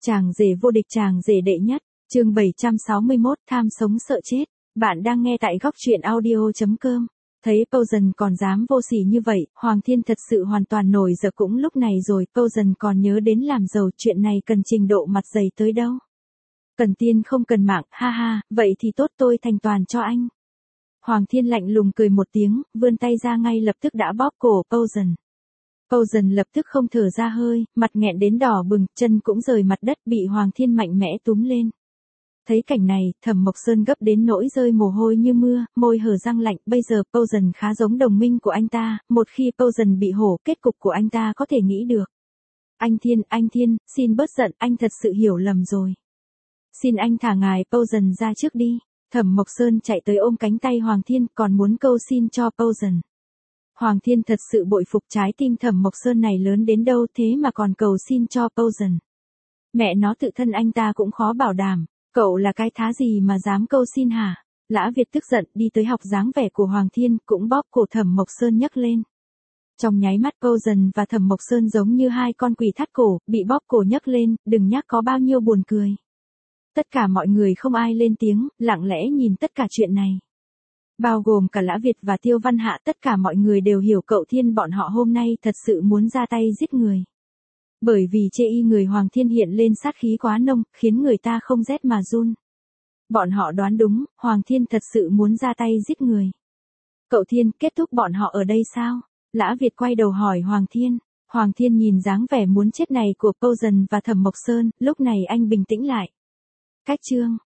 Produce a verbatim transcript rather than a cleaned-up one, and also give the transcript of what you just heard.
Chàng rể vô địch, chàng rể đệ nhất, chương bảy trăm sáu mươi mốt, tham sống sợ chết. Bạn đang nghe tại góc truyện audio chấm com. Thấy Posen còn dám vô sỉ như vậy, Hoàng Thiên thật sự hoàn toàn nổi giận. Cũng lúc này rồi, Posen còn nhớ đến làm giàu, chuyện này cần trình độ mặt dày tới đâu. Cần tiền không cần mạng, ha ha, vậy thì tốt, tôi thành toàn cho anh. Hoàng Thiên lạnh lùng cười một tiếng, vươn tay ra ngay lập tức đã bóp cổ Posen. Posen lập tức không thở ra hơi, mặt nghẹn đến đỏ bừng, chân cũng rời mặt đất, bị Hoàng Thiên mạnh mẽ túm lên. Thấy cảnh này, Thẩm Mộc Sơn gấp đến nỗi rơi mồ hôi như mưa, môi hở răng lạnh. Bây giờ Posen khá giống đồng minh của anh ta, một khi Posen bị hổ, kết cục của anh ta có thể nghĩ được. Anh Thiên, anh Thiên, xin bớt giận, anh thật sự hiểu lầm rồi. Xin anh thả ngài Posen ra trước đi. Thẩm Mộc Sơn chạy tới ôm cánh tay Hoàng Thiên, còn muốn cầu xin cho Posen. Hoàng Thiên thật sự bội phục, trái tim Thẩm Mộc Sơn này lớn đến đâu thế mà còn cầu xin cho Posen. Mẹ nó, tự thân anh ta cũng khó bảo đảm, cậu là cái thá gì mà dám cầu xin hả? Lã Việt tức giận đi tới học dáng vẻ của Hoàng Thiên, cũng bóp cổ Thẩm Mộc Sơn nhấc lên. Trong nháy mắt Posen và Thẩm Mộc Sơn giống như hai con quỷ thắt cổ, bị bóp cổ nhấc lên, đừng nhắc có bao nhiêu buồn cười. Tất cả mọi người không ai lên tiếng, lặng lẽ nhìn tất cả chuyện này. Bao gồm cả Lã Việt và Tiêu Văn Hạ, tất cả mọi người đều hiểu cậu Thiên bọn họ hôm nay thật sự muốn ra tay giết người. Bởi vì chê y người Hoàng Thiên hiện lên sát khí quá nông, khiến người ta không rét mà run. Bọn họ đoán đúng, Hoàng Thiên thật sự muốn ra tay giết người. Cậu Thiên, kết thúc bọn họ ở đây sao? Lã Việt quay đầu hỏi Hoàng Thiên. Hoàng Thiên nhìn dáng vẻ muốn chết này của Posen và Thẩm Mộc Sơn, lúc này anh bình tĩnh lại. Cách chương